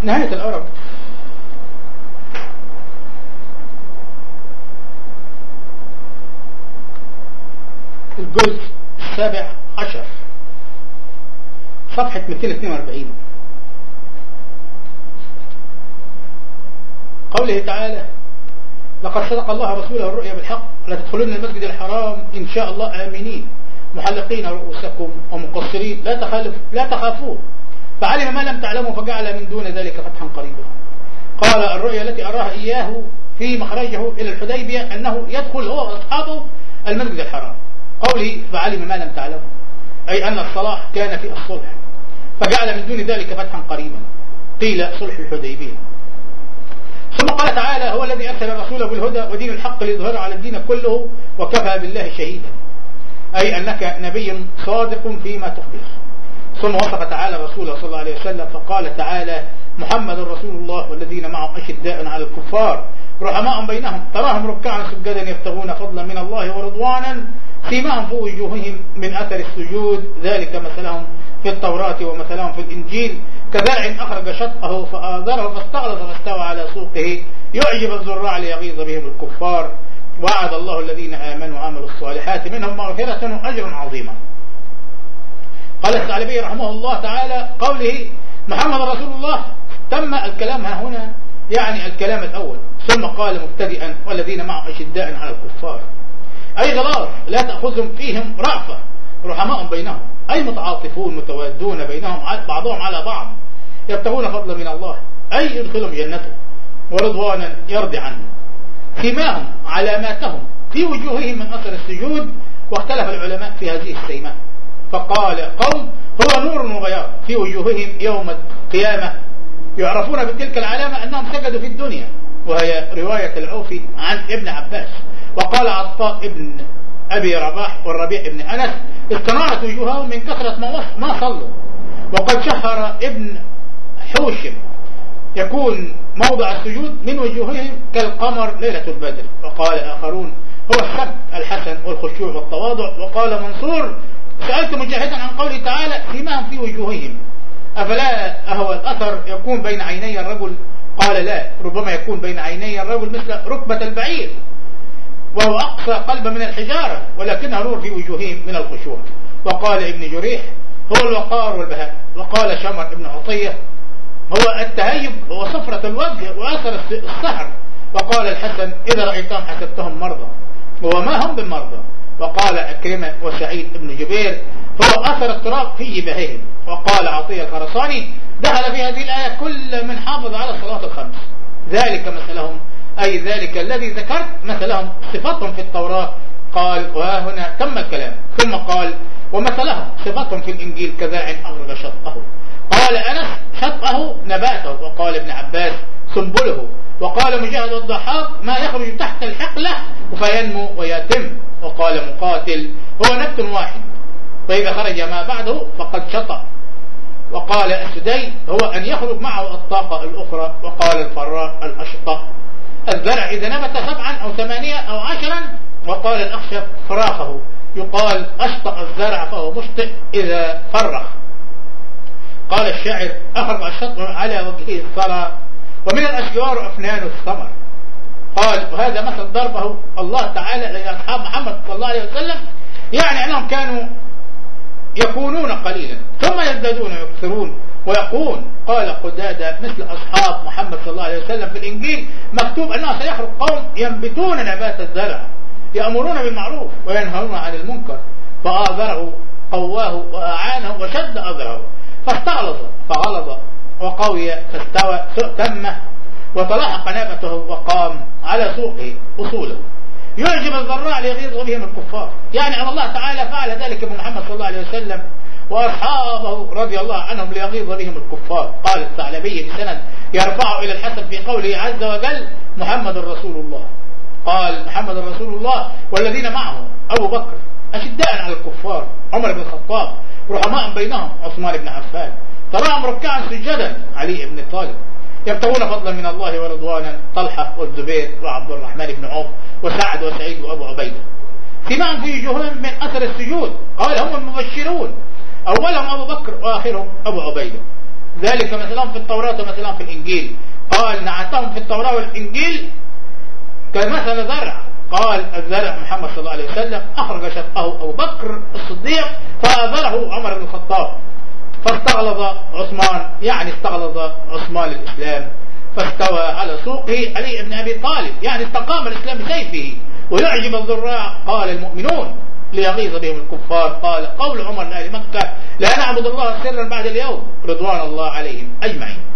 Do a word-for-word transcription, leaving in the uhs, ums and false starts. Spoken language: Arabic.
نهاية الأرب الجزء السابع عشر صفحة مئتين واثنين وأربعين. قوله تعالى: لقد صدق الله رسوله الرؤيا بالحق لتدخلن المسجد الحرام إن شاء الله آمنين محلقين رؤوسكم ومقصرين لا تخالف لا تخافون فعلم ما لم تعلموا فجعل من دون ذلك فتحا قريبا. قال: الرؤيا التي أراها إياه في مخرجه إلى الحديبية أنه يدخل هو وأصحابه المسجد الحرام. قوله فعلم ما لم تعلموا أي أن الصلاح كان في الصلح فجعل من دون ذلك فتحا قريبا، قيل صلح الحديبية. ثم قال تعالى: هو الذي أرسل رسوله بالهدى ودين الحق ليظهره على الدين كله وكفى بالله شهيدا، أي أنك نبي صادق فيما تخبر. ثم وصف تعالى رسوله صلى الله عليه وسلم فقال تعالى: محمد رسول الله والذين معه أشداء على الكفار رحماء بينهم تراهم ركعا سجدا يبتغون فضلا من الله ورضوانا سيماهم في وجوههم من أثر السجود ذلك مثلهم في التوراة ومثلهم في الإنجيل كزرع أخرج شطأه فآذره فاستغلظ فاستوى على سوقه يعجب الزراع ليغيظ بهم الكفار وعد الله الذين آمنوا وعملوا الصالحات منهم مغفرة وأجر عظيما. قال الثعلبي رحمه الله تعالى: قوله محمد رسول الله تم الكلام ها هنا يعني الكلام الأول، ثم قال مبتدئا: والذين معه أشداء على الكفار، أي غلاظ لا تأخذهم فيهم رأفة رحماء بينهم، أي متعاطفون متوادون بينهم بعضهم على بعض يبتغون فضلا من الله أي يدخلهم جنته ورضوانا يرضي عنهم. سيماهم علاماتهم في وجوههم من أثر السجود، واختلف العلماء في هذه السيماء فقال قوم هو نور وبياض في وجوههم يوم القيامة يعرفون بتلك العلامة أنهم سجدوا في الدنيا، وهي رواية العوفي عن ابن عباس. وقال عطاء ابن أبي رباح والربيع ابن أنس استنارت وجوههم من كثرة ما صلوا. وقد شهر ابن حوشم يكون موضع السجود من وجوههم كالقمر ليلة البدر. وقال آخرون هو السبت الحسن والخشوع والتواضع. وقال منصور سألت مجاهدا عن قوله تعالى سيماهم في وجوههم أفلا أهو الأثر يكون بين عيني الرجل؟ قال لا، ربما يكون بين عيني الرجل مثل ركبة البعير وهو أقصى قلب من الحجارة ولكنها نور في وجوههم من الخشوع. وقال ابن جريح هو الوقار والبهاء. وقال شمر ابن عطية هو التهيب وصفرة الوجه وأثر السحر. وقال الحسن إذا رأيتهم حسبتهم مرضى وما هم بمرضى. وقال أكرمة وسعيد ابن جبير هو أثر التراب في جبههم. وقال عطية الخرساني دخل في هذه الآية كل من حافظ على الصلاة الخمس ذلك مثلهم أي ذلك الذي ذكرت مثلهم صفتهم في التوراة. قال وها هنا تم الكلام. ثم قال ومثلهم صفتهم في الإنجيل كزرع أخرج شطأه. قال أنس شطأه نباته. وقال ابن عباس سنبله. وقال مجاهد الضحاك ما يخرج تحت الحقلة فينمو ويتم. وقال مقاتل هو نبت واحد فإذا خرج ما بعده فقد شطأ. وقال السدي هو أن يخرج معه الطاقة الأخرى. وقال الفراء الأشطأ الزرع إذا نبت سبعا أو ثمانية أو عشرا. وقال الأخشب فراخه يقال أشطأ الزرع فهو مشطئ إذا فرخ. قال الشاعر أخرج الشطء على وجهه الثرى ومن الأشجار أفنان الثمر. قال وهذا مثل ضربه الله تعالى لأصحاب محمد صلى الله عليه وسلم يعني أنهم كانوا يكونون قليلا ثم يزدادون ويكثرون ويقول. قال قدادة مثل أصحاب محمد صلى الله عليه وسلم في الإنجيل مكتوب أنه سيخرج قوم ينبتون نبات الزرع يأمرون بالمعروف وينهون عن المنكر فآذره قواه وأعانه وشد أذره فاستغلظ فغلظ وقوي فاستوى تمه وتلاحق نبته وقام على سوقه أصوله يعجب الزراع ليغيظ بهم الكفار. يعني أن الله تعالى فعل ذلك بمحمد صلى الله عليه وسلم وأصحابه رضي الله عنهم ليغيظ بهم الكفار. قال الثعلبي بسند يرفعه إلى الحسن في قوله عز وجل محمد رسول الله. قال محمد رسول الله والذين معه أبو بكر أشداء على الكفار عمر بن الخطاب رحماء بينهم عثمان بن عفان تراهم ركعا سجدا علي بن طالب يبتغون فضلا من الله ورضوانا طلحة والزبير وعبد الرحمن بن عوف وسعد وسعيد وأبو عبيدة سماهم في وجوههم من أثر السجود. قال هم المبشرون أولهم أبو بكر وآخرهم أبو عبيدة. ذلك مثلهم في التوراة ومثلهم في الإنجيل. قال نعتهم في التوراة والإنجيل كمثل زرع، قال الزرع محمد صلى الله عليه وسلم أخرج شطأه أبو بكر الصديق فآذره عمر بن الخطاب، فاستغلظ عثمان، يعني استغلظ عثمان الإسلام فاستوى على سوقه علي بن أبي طالب، يعني استقام الإسلام بسيفه ويعجب الذراع. قال المؤمنون ليغيظ بهم الكفار. قال قول عمر لأهل مكة لا نعبد الله سرا بعد اليوم رضوان الله عليهم أجمعين.